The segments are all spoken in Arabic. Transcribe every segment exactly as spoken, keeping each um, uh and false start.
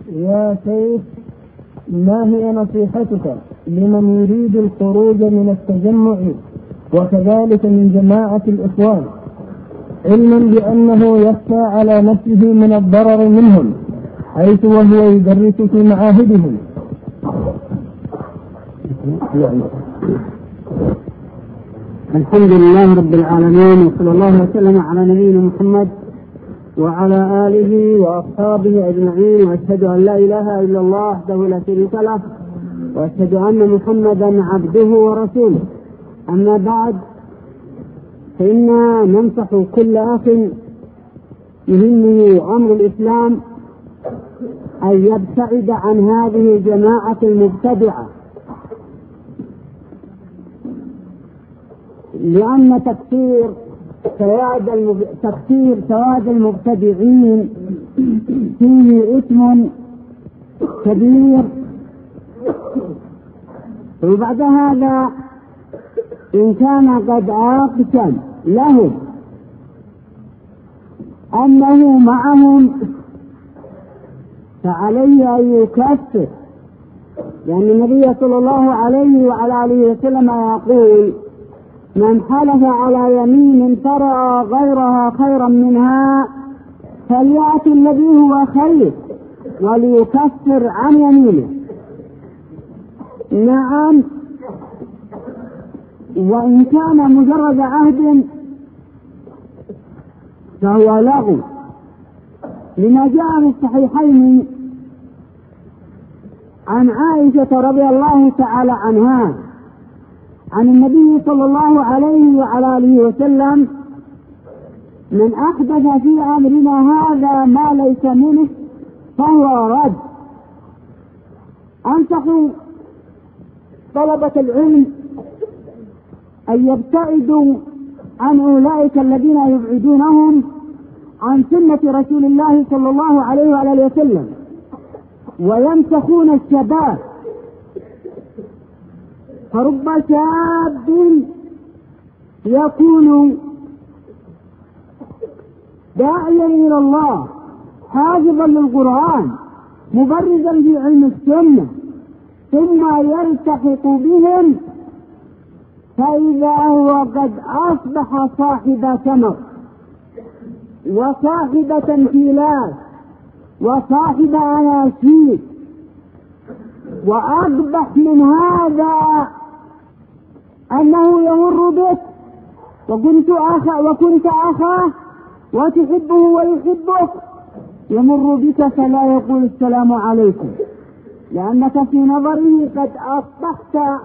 يا شيخ، ما هي نصيحتك لمن يريد الخروج من التجمع وكذلك من جماعة الإخوان، علما بأنه يخشى على نفسه من الضرر منهم حيث وهو يدرس في معاهدهم؟ الحمد لله رب العالمين، وصلى الله وسلم على نبينا محمد وعلى آله وأصحابه أجمعين، وأشهد أن لا إله إلا الله وحده لا شريك له، وأشهد أن محمدا عبده ورسوله. أما بعد، فإنا ننصح كل أخ يهمه أمر الإسلام أن يبتعد عن هذه الجماعة المبتدعة، لأن تكثير سواد المب... تكثير سواد المبتدعين فيه إثم كبير. وبعد هذا إن كان قد أقسم له أنه معهم فعليه أن يكفر، لأن النبي صلى الله عليه وعلى آله وسلم يقول: من حلف على يمين فرأى غيرها خيرا منها فليأتي الذي هو خير وليكفر عن يمينه. نعم، وإن كان مجرد عهد فهو لغو، لما جاء في الصحيحين عن عائشة رضي الله تعالى عنها عن النبي صلى الله عليه وعلى آله وسلم: من أحدث في أمرنا هذا ما ليس منه فهو رد. أنصح طلبة العلم أن يبتعدوا عن أولئك الذين يبعدونهم عن سنة رسول الله صلى الله عليه وعلى آله وسلم ويمسخون الشباب. فرب شاب يكون داعيا إلى الله حافظا للقرآن مبرزا في علم السنة، ثم يلتحق بهم فإذا هو قد أصبح صاحب ثمر وصاحب تمثيلات وصاحب أناشيد. وأقبح من هذا أنه يمر بك وكنت أخا وكنت أخاه وتحبه ويحبك، يمر بك فلا يقول السلام عليكم، لأنك في نظره قد أصبحت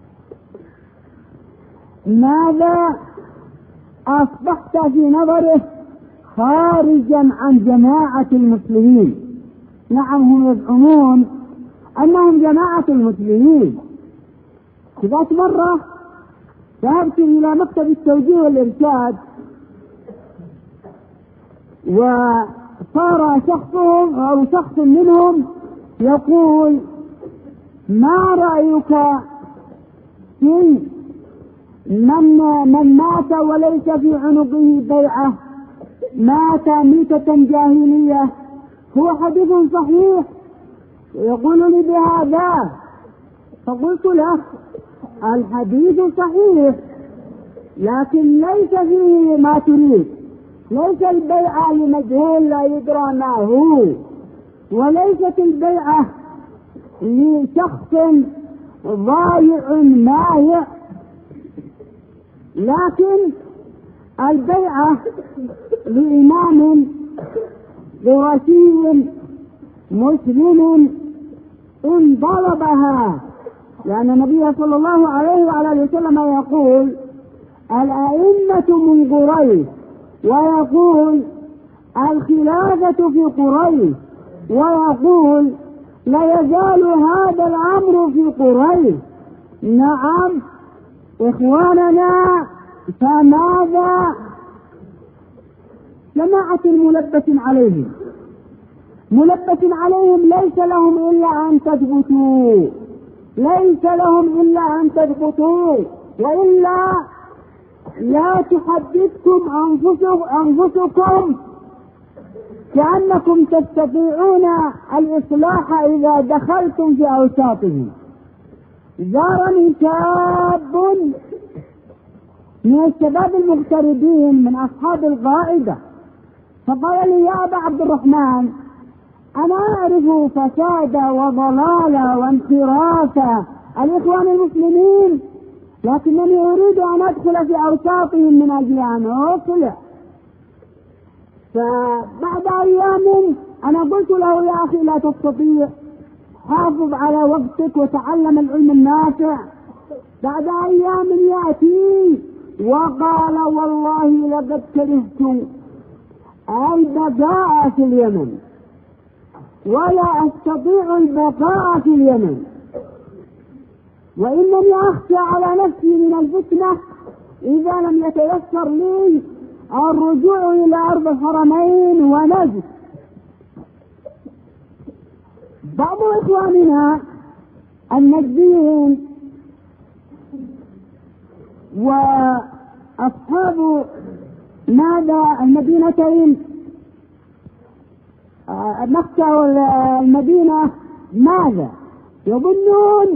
ماذا؟ أصبحت في نظره خارجا عن جماعة المسلمين. نعم، هم يزعمون أنهم جماعة المسلمين. ذات مرة ذهبت إلى مكتب التوجيه والإرشاد، وصار شخصهم أو شخص منهم يقول: ما رأيك في من, من مات وليس في عنقه بيعة، مات ميتة جاهلية؟ هو حديث صحيح. يقول لي بهذا، فقلت له: الحديث صحيح لكن ليس فيه ما تريد، ليس البيعة لمجهول لا يدرى ما هو، وليست البيعة لشخص ضايع مايع، لكن البيعة لإمام قرشي مسلم إن طلبها، لأن النبي صلى الله عليه وعلى وسلم يقول: الأئمة من قريش، ويقول: الخلافة في قريش، ويقول: لا يزال هذا الأمر في قريش. نعم إخواننا، فماذا؟ جماعة ملبس عليهم ملبس عليهم ليس لهم إلا أن تثبتوا، ليس لهم إلا أن تثبتوا، وإلا لا تحدثكم أنفسكم كأنكم تستطيعون الإصلاح إذا دخلتم في أوساطهم. زارني شاب من الشباب المغتربين من أصحاب القاعدة فقال لي: يا أبا عبد الرحمن، أنا أعرف فساد وضلال وانحراف الإخوان المسلمين، لكنني أريد أن أدخل في أوساطهم من أجل أن أصلح. فبعد أيام أنا قلت له: يا أخي لا تستطيع، حافظ على وقتك وتعلم العلم النافع. بعد أيام يأتي وقال: والله لقد كرهت البقاء في اليمن ولا أستطيع البقاء في اليمن، وإنني أخشى على نفسي من الفتنة إذا لم يتيسر لي الرجوع إلى أرض الحرمين ونجد. بعض إخواننا النجديين وأصحاب ماذا المدينتين مكة والمدينة ماذا يظنون؟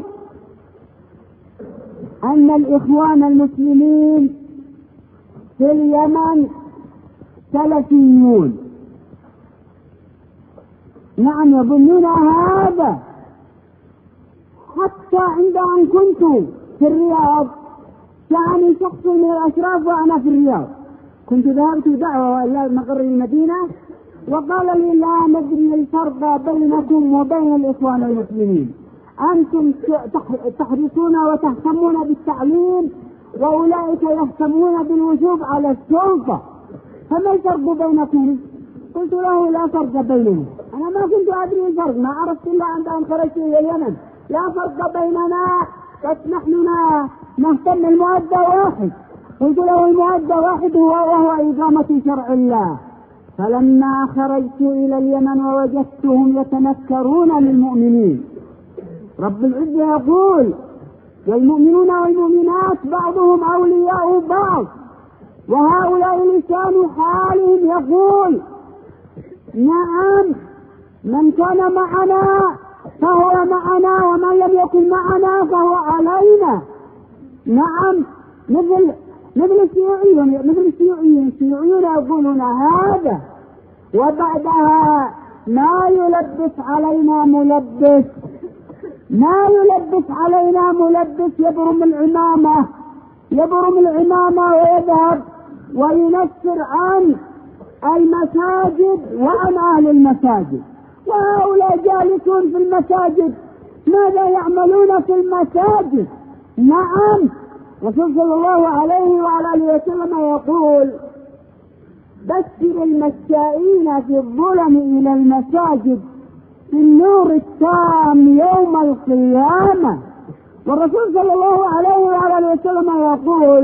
أن الإخوان المسلمين في اليمن سلفيون. نعم يظنون هذا. حتى عند أن كنت في الرياض جاءني شخص من الأشراف وأنا في الرياض، كنت ذهبت دعوة إلى مقر المدينة وقال لي: لا ندري الفرق بينكم وبين الإخوان المسلمين، أنتم تحرصون وتهتمون بالتعليم وأولئك يهتمون بالوجوب على السلطة، فما الفرق بينكم؟ قلت له: لا فرق بيننا، أنا ما كنت أدري الفرق، ما عرفت إلا عند أن خرجت إلى اليمن. لا فرق بيننا، بس نحن نهتم المؤدى واحد. قلت له: المؤدى واحد هو وهو إقامة شرع الله. فلما خرجت إلى اليمن ووجدتهم يتنكرون للمؤمنين، رب العزة يقول: والمؤمنون والمؤمنات بعضهم أولياء بعض، وهؤلاء لسان حالهم يقول: نعم من كان معنا فهو معنا ومن لم يكن معنا فهو علينا. نعم مثل مثل الشيوعيون مثل الشيوعيين الشيوعيون يقولون هذا. وبعدها ما يلبس علينا ملبس ما يلبس علينا ملبس يبرم العمامة يبرم العمامة ويذهب وينفر عن المساجد وعن أهل المساجد. وهؤلاء جالسون في المساجد، ماذا يعملون في المساجد؟ نعم رسول صلى الله عليه وعلى آله وسلم يقول: بشر المشائين في الظلم إلى المساجد في النور التام يوم القيامة. والرسول صلى الله عليه وعلى آله وسلم يقول: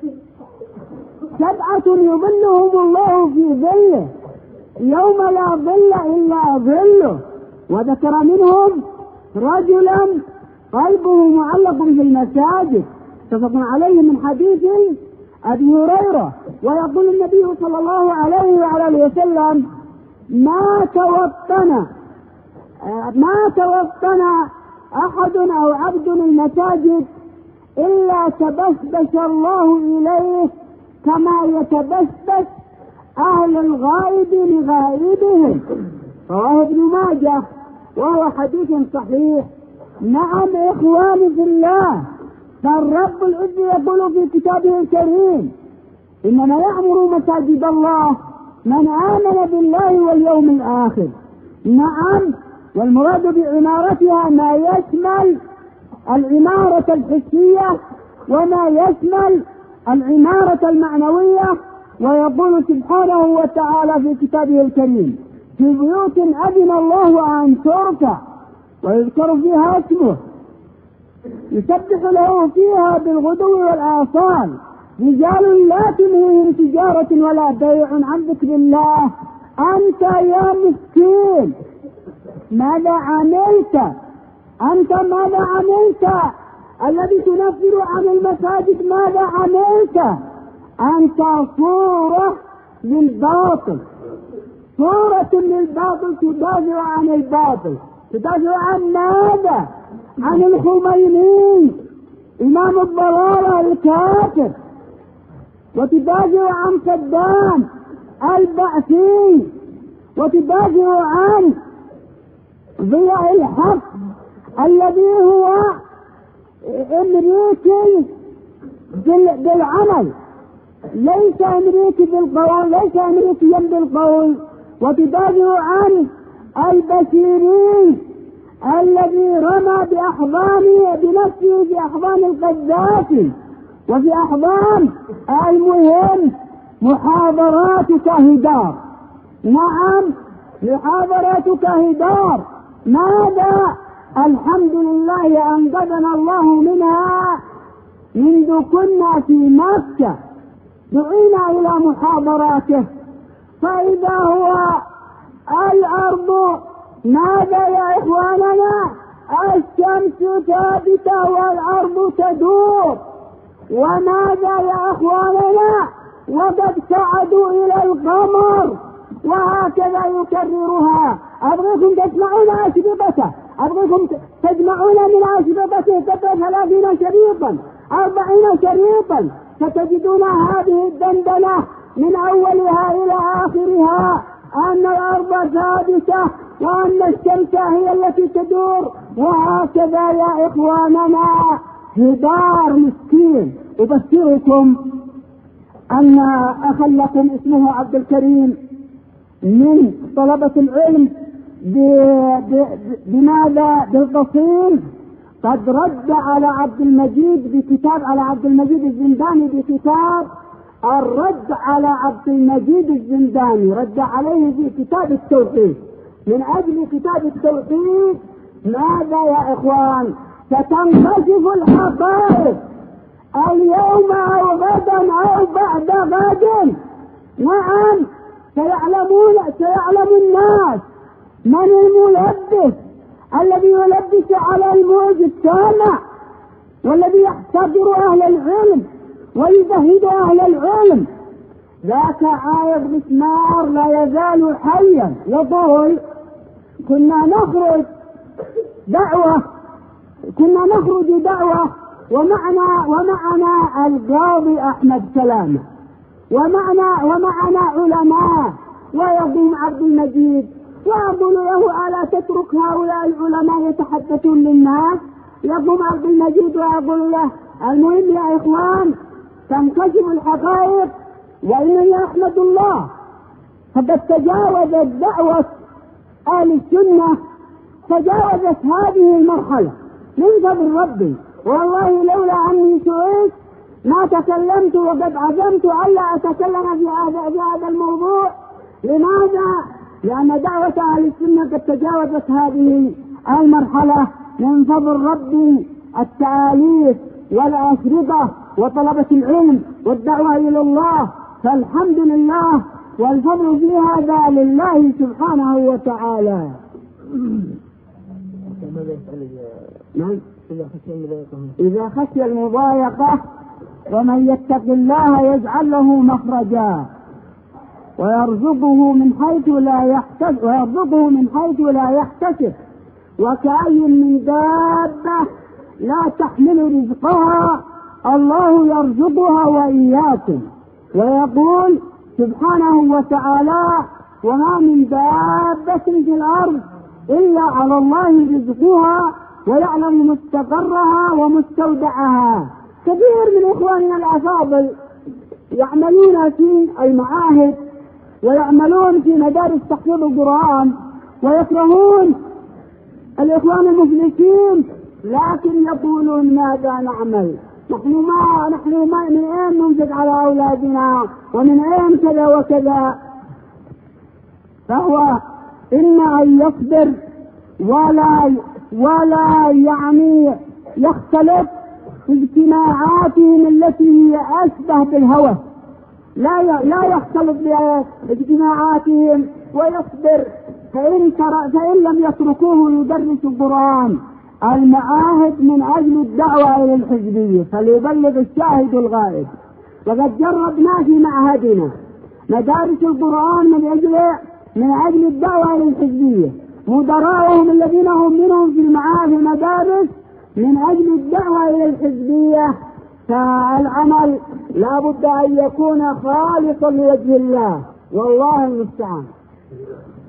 سبعة يظلهم الله في ظله يوم لا ظل إلا ظله، وذكر منهم رجلا قلبه معلق في المساجد، اتفق عليه من حديث أبي هريرة. ويقول النبي صلى الله عليه وعلى آله وسلم: ما توطن ما توطن أحد أو عبد المساجد إلا تبسبس الله إليه كما يتبسبس أهل الغائب لغائبهم. رواه ابن ماجه وهو حديث صحيح. نعم إخواني في الله، فالرب العز يقول في كتابه الكريم: إنما يعمر مساجد الله من آمن بالله واليوم الآخر. نعم، والمراد بعمارتها ما يشمل العمارة الحسية وما يشمل العمارة المعنوية. ويقول سبحانه وتعالى في كتابه الكريم: في بيوت أذن الله أن ترفع ويذكر فيها اسمه يسبح له فيها بالغدو والآصال رجال لا تلهيهم تجارة ولا بيع عن ذكر الله. أنت يا مسكين ماذا عملت؟ أنت ماذا عملت؟ الذي تنفر عن المساجد ماذا عملت؟ أنت صورة للباطل. صورة للباطل تدافع عن الباطل. تدافع عن ماذا؟ عن الخميني إمام الضلالة الكافر، وتدافع عن صدام البعثي، وتدافع عن ضياء الحق الذي هو أمريكي بالعمل، ليس أمريكي بالقول، ليس أمريكيا بالقول. وتدافع عن البشيري الذي رمى بأحضانه بنفسه في أحضان القذافي وفي أحضان المهم محاضراتك هدار. نعم محاضراتك هدار. ماذا؟ الحمد لله أنقذنا الله منها منذ كنا في مكة دعينا إلى محاضراته، فإذا هو الأرض ماذا يا إخواننا؟ الشمس ثابتة والأرض تدور. وماذا يا إخواننا؟ وقد صعدوا إلى القمر، وهكذا يكررها. أبغيكم تسمعون أشرطته، أبغيكم تجمعون من أشرطته قدر ثلاثين شريطا أربعين شريطا، ستجدون هذه الدندنة من أولها إلى آخرها أن الأرض ثابتة وأن الشمس هي التي تدور. وهكذا يا إخواننا هدار مسكين. أبشركم أن أخا لكم اسمه عبد الكريم من طلبة العلم بماذا؟ بالتصيل، قد رد على عبد المجيد بكتاب على عبد المجيد الزنداني بكتاب الرد على عبد المجيد الزنداني، رد عليه في كتاب التوحيد. من أجل كتاب التوحيد ماذا يا إخوان؟ ستنكشف الحقائق اليوم أو غدا أو بعد غد. نعم سيعلمون سيعلم الناس من الملبس الذي يلبس على الموج السامع، والذي يحتضر أهل العلم ويزهد أهل العلم. ذاك عايض مسمار لا يزال حيا يقول كنا نخرج دعوة كنا نخرج دعوة ومعنا ومعنا القاضي أحمد سلامة ومعنا ومعنا علماء، ويقوم عبد المجيد وأقول له ألا تترك هؤلاء العلماء يتحدثون للناس؟ يقوم عبد المجيد ويقول له المهم يا إخوان تنكشف الحقائق، وإنني أحمد الله فقد تجاوزت دعوة أهل السنة، تجاوزت هذه المرحلة من فضل ربي. والله لولا أني سئلت ما تكلمت، وقد عزمت ألا أتكلم في هذا في هذا الموضوع. لماذا؟ لأن دعوة أهل السنة قد تجاوزت هذه المرحلة من فضل ربي. التآليف والأشرطة وطلبة العلم والدعوة إلى الله، فالحمد لله والفضل في هذا لله سبحانه وتعالى. نعم إذا خشي المضايقة ومن يتق الله يجعل له مخرجا ويرزقه من حيث لا يحتسب ويرزقه من حيث لا يحتسب وكأي من دابة لا تحمل رزقها الله يرزقها وإياكم. ويقول سبحانه وتعالى وما من دابة في الأرض إلا على الله رزقها ويعلم مستقرها ومستودعها. كثير من إخواننا الأفاضل يعملون في المعاهد ويعملون في مدارس تحفيظ القرآن ويكرهون الإخوان المفلسين، لكن يقولون ماذا نعمل؟ نحن ما نحن ما من أين ننفق على أولادنا ومن أين كذا وكذا. فهو إما أن يصبر ولا ولا يعني يختلف في اجتماعاتهم التي هي أشبه بالهوى، لا لا يختلط باجتماعاتهم ويصبر. فإن, فإن لم يتركوه يدرس القرآن المعاهد من أجل الدعوة إلى الحزبية فليبلغ الشاهد الغائب. وقد جربنا في معهدنا مدارس القرآن من أجل من أجل الدعوة للحزبية، مدراءهم الذين هم منهم في المعاهد والمدارس من أجل الدعوة إلى الحزبية، فالعمل لا بد أن يكون خالصا لوجه الله، والله المستعان.